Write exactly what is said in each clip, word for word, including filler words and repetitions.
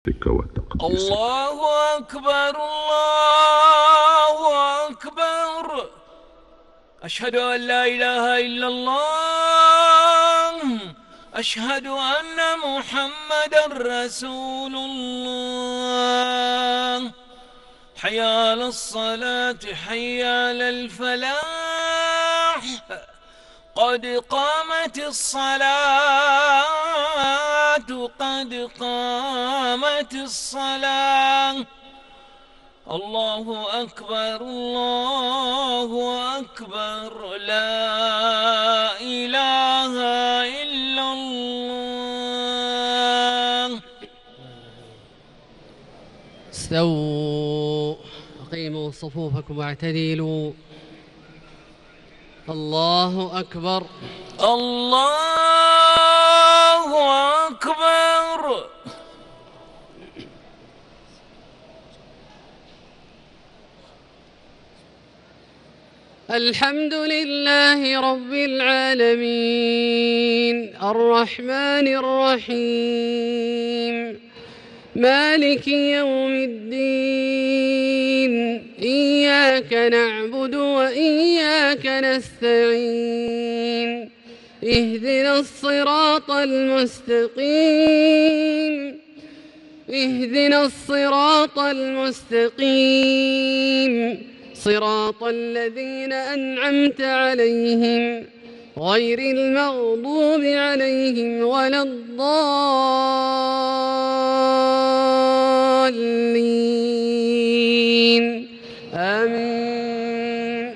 والتقديس. الله أكبر الله أكبر. أشهد أن لا إله إلا الله. أشهد أن محمدا رسول الله. حي على الصلاة حي على الفلاح. قد قامت الصلاة قد قامت الصلاة. الله أكبر الله أكبر لا إله إلا الله. استووا أقيموا صفوفكم واعتدلوا. الله أكبر الله أكبر. الحمد لله رب العالمين الرحمن الرحيم مالك يوم الدين. إياك نعبد وإياك نستعين. اهدنا الصراط المستقيم اهدنا الصراط المستقيم صراط الذين أنعمت عليهم غير المغضوب عليهم ولا الضالين. آمين.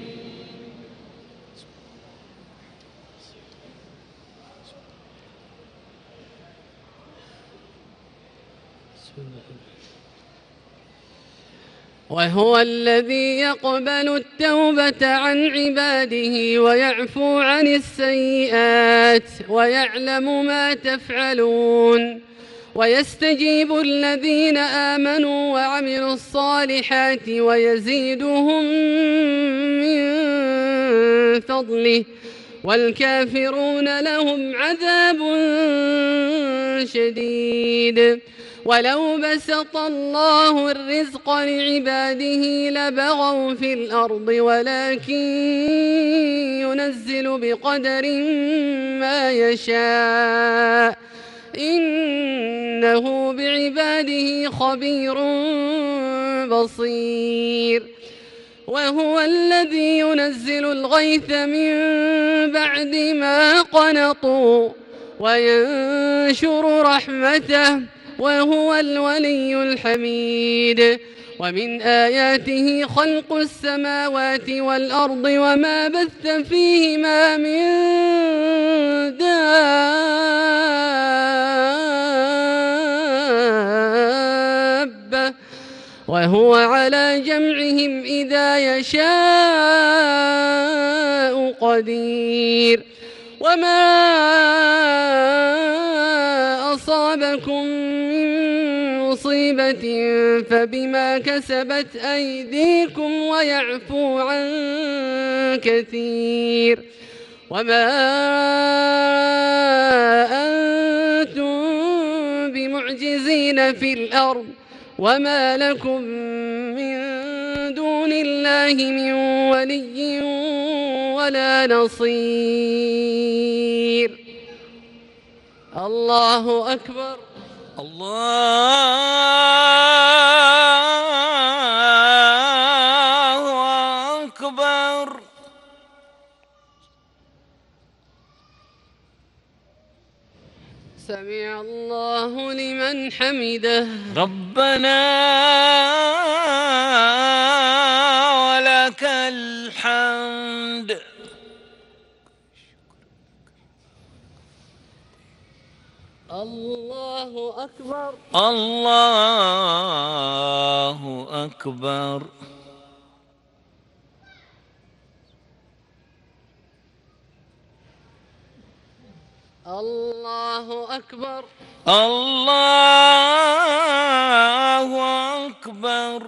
وهو الذي يقبل التوبة عن عباده ويعفو عن السيئات ويعلم ما تفعلون ويستجيب الذين آمنوا وعملوا الصالحات ويزيدهم من فضله والكافرون لهم عذاب شديد. ولو بسط الله الرزق لعباده لبغوا في الأرض ولكن ينزل بقدر ما يشاء إنه بعباده خبير بصير. وهو الذي ينزل الغيث من بعد ما قنطوا وينشر رحمته وهو الولي الحميد. ومن آياته خلق السماوات والأرض وما بث فيهما من دابة وهو على جمعهم إذا يشاء قدير. وما أصابكم من مصيبة فبما كسبت أيديكم ويعفو عن كثير. وما أنتم بمعجزين في الأرض وما لكم من دون الله من ولي ولا نصير. الله أكبر الله أكبر. سمع الله لمن حمده. ربنا ولك الحمد. الله أكبر الله أكبر. الله أكبر الله أكبر.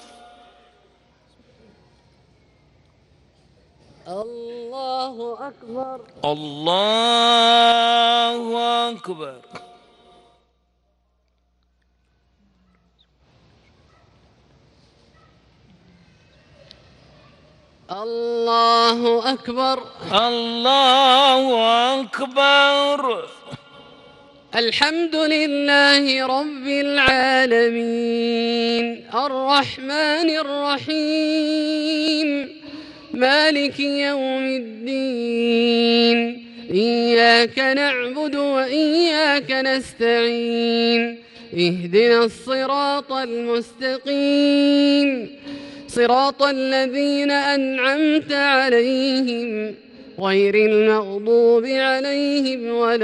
الله أكبر الله أكبر. الله أكبر. الله أكبر. الحمد لله رب العالمين الرحمن الرحيم مالك يوم الدين إياك نعبد وإياك نستعين اهدنا الصراط المستقيم صراط الذين أنعمت عليهم غير المغضوب عليهم ولا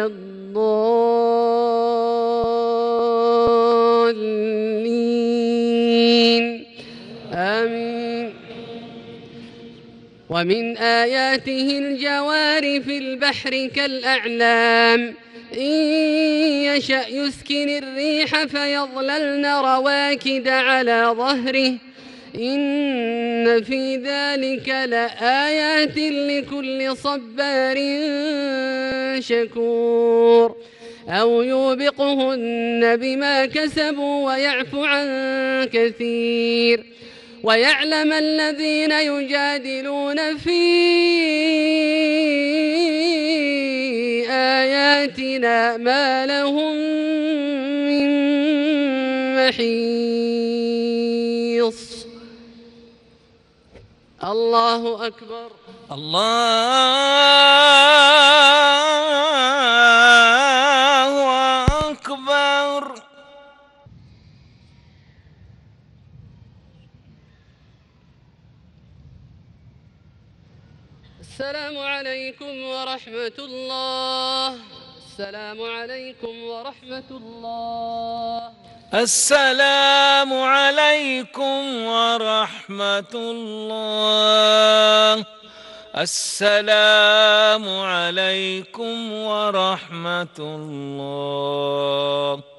الضالين آمين. ومن آياته الجوار في البحر كالأعلام إن يشأ يسكن الريح فيظللن رواكد على ظهره إن في ذلك لآيات لكل صبار شكور أو يوبقهن بما كسبوا ويعفو عن كثير ويعلم الذين يجادلون في آياتنا ما لهم من محيص. الله أكبر. الله أكبر. السلام عليكم ورحمة الله. السلام عليكم ورحمة الله. السلام عليكم ورحمة الله. السلام عليكم ورحمة الله.